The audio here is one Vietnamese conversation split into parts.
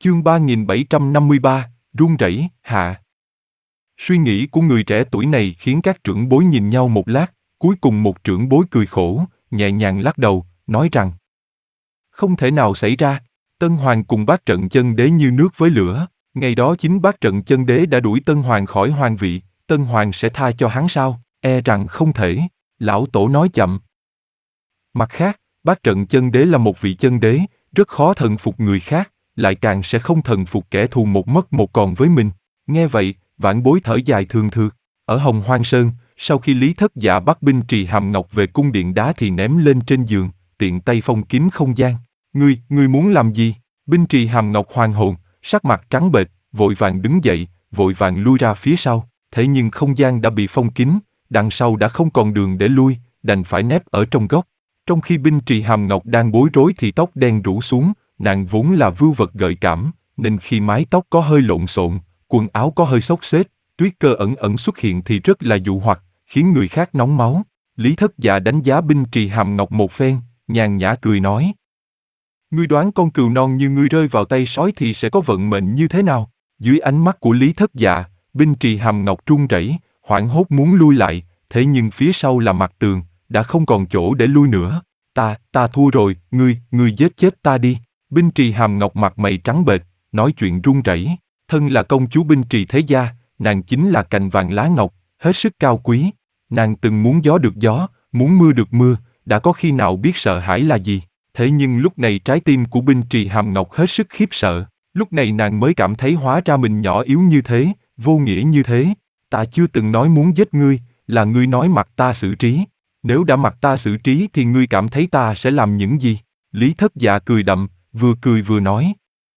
Chương 3753, run rẩy, hạ. Suy nghĩ của người trẻ tuổi này khiến các trưởng bối nhìn nhau một lát, cuối cùng một trưởng bối cười khổ, nhẹ nhàng lắc đầu, nói rằng không thể nào xảy ra, Tân Hoàng cùng Bát Trận Chân Đế như nước với lửa, ngày đó chính Bát Trận Chân Đế đã đuổi Tân Hoàng khỏi hoàng vị, Tân Hoàng sẽ tha cho hắn sao? E rằng không thể, lão tổ nói chậm. Mặt khác, Bát Trận Chân Đế là một vị chân đế, rất khó thần phục người khác, lại càng sẽ không thần phục kẻ thù một mất một còn với mình. Nghe vậy, vãn bối thở dài thường thượt. Ở Hồng Hoang Sơn, sau khi Lý Thất Dạ bắt binh Trì Hàm Ngọc về cung điện đá thì ném lên trên giường, tiện tay phong kín không gian. Ngươi muốn làm gì? Binh Trì Hàm Ngọc hoàn hồn, sắc mặt trắng bệch, vội vàng đứng dậy, vội vàng lui ra phía sau. Thế nhưng không gian đã bị phong kín, đằng sau đã không còn đường để lui, đành phải nép ở trong góc. Trong khi binh Trì Hàm Ngọc đang bối rối thì tóc đen rủ xuống, nàng vốn là vưu vật gợi cảm, nên khi mái tóc có hơi lộn xộn, quần áo có hơi xốc xếch, tuyết cơ ẩn ẩn xuất hiện thì rất là dụ hoặc, khiến người khác nóng máu. Lý Thất Dạ đánh giá binh Trì Hàm Ngọc một phen, nhàn nhã cười nói: Ngươi đoán con cừu non như ngươi rơi vào tay sói thì sẽ có vận mệnh như thế nào? Dưới ánh mắt của Lý Thất Dạ, binh Trì Hàm Ngọc run rẩy, hoảng hốt muốn lui lại, thế nhưng phía sau là mặt tường, đã không còn chỗ để lui nữa. Ta thua rồi, ngươi giết chết ta đi. Binh Trì Hàm Ngọc mặt mày trắng bệch, nói chuyện run rẩy. Thân là công chúa binh Trì thế gia, nàng chính là cành vàng lá ngọc, hết sức cao quý. Nàng từng muốn gió được gió, muốn mưa được mưa, đã có khi nào biết sợ hãi là gì. Thế nhưng lúc này trái tim của binh Trì Hàm Ngọc hết sức khiếp sợ. Lúc này nàng mới cảm thấy hóa ra mình nhỏ yếu như thế, vô nghĩa như thế. Ta chưa từng nói muốn giết ngươi, là ngươi nói mặc ta xử trí. Nếu đã mặc ta xử trí thì ngươi cảm thấy ta sẽ làm những gì? Lý Thất Dạ cười đậm, vừa cười vừa nói.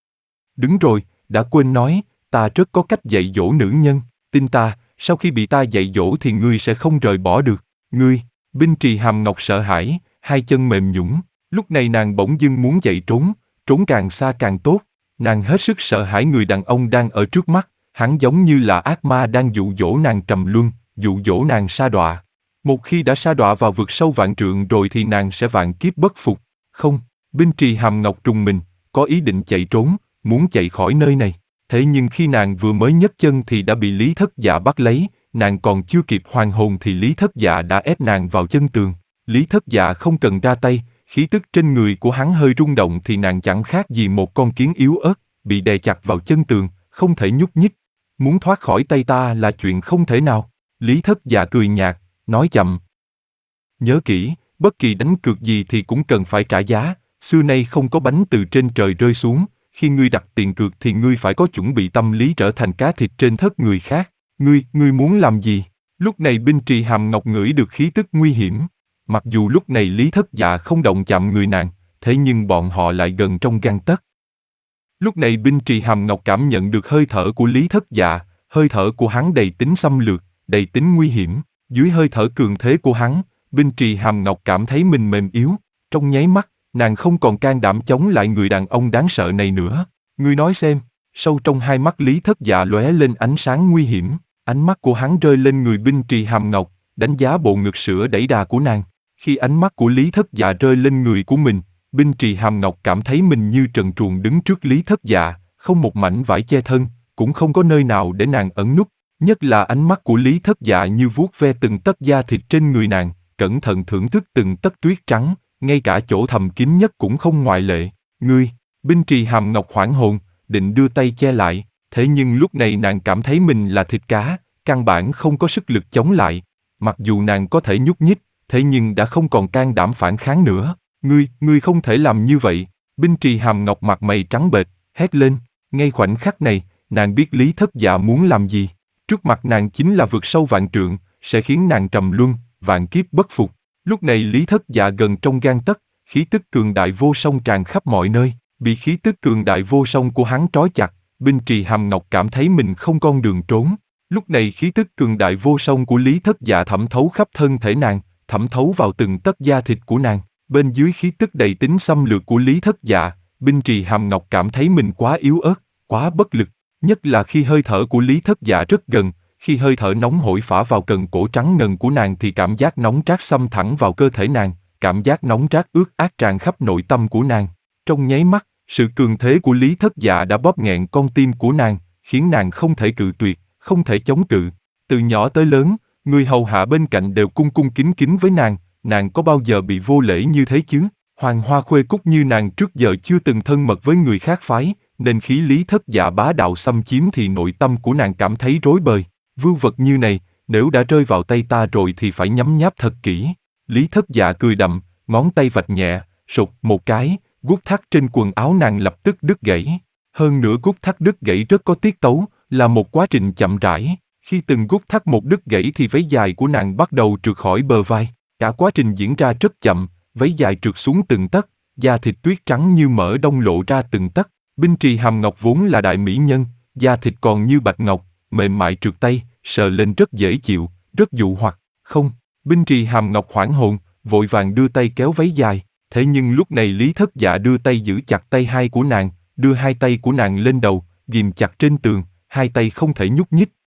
Đứng rồi, đã quên nói, ta rất có cách dạy dỗ nữ nhân, tin ta, sau khi bị ta dạy dỗ thì ngươi sẽ không rời bỏ được. Ngươi, binh Trì Hàm Ngọc sợ hãi, hai chân mềm nhũn. Lúc này nàng bỗng dưng muốn chạy trốn, trốn càng xa càng tốt. Nàng hết sức sợ hãi người đàn ông đang ở trước mắt, hắn giống như là ác ma đang dụ dỗ nàng trầm luân, dụ dỗ nàng sa đọa. Một khi đã sa đọa vào vực sâu vạn trượng rồi thì nàng sẽ vạn kiếp bất phục. Không, binh Trì Hàm Ngọc trùng mình, có ý định chạy trốn, muốn chạy khỏi nơi này. Thế nhưng khi nàng vừa mới nhấc chân thì đã bị Lý Thất Dạ bắt lấy, nàng còn chưa kịp hoàn hồn thì Lý Thất Dạ đã ép nàng vào chân tường. Lý Thất Dạ không cần ra tay, khí tức trên người của hắn hơi rung động thì nàng chẳng khác gì một con kiến yếu ớt, bị đè chặt vào chân tường, không thể nhúc nhích. Muốn thoát khỏi tay ta là chuyện không thể nào. Lý Thất Dạ cười nhạt, nói chậm. Nhớ kỹ, bất kỳ đánh cược gì thì cũng cần phải trả giá, xưa nay không có bánh từ trên trời rơi xuống, khi ngươi đặt tiền cược thì ngươi phải có chuẩn bị tâm lý trở thành cá thịt trên thớt người khác. Ngươi muốn làm gì? Lúc này binh Trì Hàm Ngọc ngửi được khí tức nguy hiểm. Mặc dù lúc này Lý Thất Dạ không động chạm người nàng, thế nhưng bọn họ lại gần trong gang tấc. Lúc này binh Trì Hàm Ngọc cảm nhận được hơi thở của Lý Thất Dạ, hơi thở của hắn đầy tính xâm lược, đầy tính nguy hiểm. Dưới hơi thở cường thế của hắn, binh Trì Hàm Ngọc cảm thấy mình mềm yếu. Trong nháy mắt, nàng không còn can đảm chống lại người đàn ông đáng sợ này nữa. Ngươi nói xem, sâu trong hai mắt Lý Thất Dạ lóe lên ánh sáng nguy hiểm. Ánh mắt của hắn rơi lên người binh Trì Hàm Ngọc, đánh giá bộ ngực sữa đẩy đà của nàng. Khi ánh mắt của Lý Thất Dạ rơi lên người của mình, binh Trì Hàm Ngọc cảm thấy mình như trần truồng đứng trước Lý Thất Dạ, không một mảnh vải che thân, cũng không có nơi nào để nàng ẩn núp. Nhất là ánh mắt của Lý Thất Dạ như vuốt ve từng tấc da thịt trên người nàng, cẩn thận thưởng thức từng tấc tuyết trắng, ngay cả chỗ thầm kín nhất cũng không ngoại lệ. Ngươi, binh Trì Hàm Ngọc hoảng hồn, định đưa tay che lại, thế nhưng lúc này nàng cảm thấy mình là thịt cá, căn bản không có sức lực chống lại. Mặc dù nàng có thể nhúc nhích, thế nhưng đã không còn can đảm phản kháng nữa. Ngươi không thể làm như vậy. Binh Trì Hàm Ngọc mặt mày trắng bệch, hét lên. Ngay khoảnh khắc này, nàng biết Lý Thất Dạ muốn làm gì. Trước mặt nàng chính là vực sâu vạn trượng, sẽ khiến nàng trầm luân, vạn kiếp bất phục. Lúc này Lý Thất Dạ gần trong gang tấc, khí tức cường đại vô song tràn khắp mọi nơi. Bị khí tức cường đại vô song của hắn trói chặt, binh Trì Hàm Ngọc cảm thấy mình không con đường trốn. Lúc này khí tức cường đại vô song của Lý Thất Dạ thẩm thấu khắp thân thể nàng, thẩm thấu vào từng tấc da thịt của nàng. Bên dưới khí tức đầy tính xâm lược của Lý Thất Dạ, binh Trì Hàm Ngọc cảm thấy mình quá yếu ớt, quá bất lực. Nhất là khi hơi thở của Lý Thất Dạ rất gần, khi hơi thở nóng hổi phả vào cần cổ trắng ngần của nàng thì cảm giác nóng rát xâm thẳng vào cơ thể nàng, cảm giác nóng rát ướt át tràn khắp nội tâm của nàng. Trong nháy mắt, Sự cường thế của Lý Thất Dạ đã bóp nghẹn con tim của nàng, khiến nàng không thể cự tuyệt, không thể chống cự. Từ nhỏ tới lớn, người hầu hạ bên cạnh đều cung cung kính kính với nàng có bao giờ bị vô lễ như thế chứ? Hoàng Hoa Khuê Cúc như nàng trước giờ chưa từng thân mật với người khác phái, nên khí Lý Thất Dạ bá đạo xâm chiếm thì nội tâm của nàng cảm thấy rối bời. Vưu vật như này, nếu đã rơi vào tay ta rồi thì phải nhấm nháp thật kỹ. Lý Thất Dạ cười đậm, ngón tay vạch nhẹ, sụt một cái, guốc thắt trên quần áo nàng lập tức đứt gãy. Hơn nữa guốc thắt đứt gãy rất có tiết tấu, là một quá trình chậm rãi. Khi từng guốc thắt một đứt gãy thì váy dài của nàng bắt đầu trượt khỏi bờ vai. Cả quá trình diễn ra rất chậm, váy dài trượt xuống từng tấc, da thịt tuyết trắng như mỡ đông lộ ra từng tấc. Binh Trì Hàm Ngọc vốn là đại mỹ nhân, da thịt còn như bạch ngọc, mềm mại trượt tay, sờ lên rất dễ chịu, rất dụ hoặc. Không, Binh Trì Hàm Ngọc hoảng hồn, vội vàng đưa tay kéo váy dài. Thế nhưng lúc này Lý Thất Dạ đưa tay giữ chặt tay hai của nàng, đưa hai tay của nàng lên đầu, ghìm chặt trên tường, hai tay không thể nhúc nhích,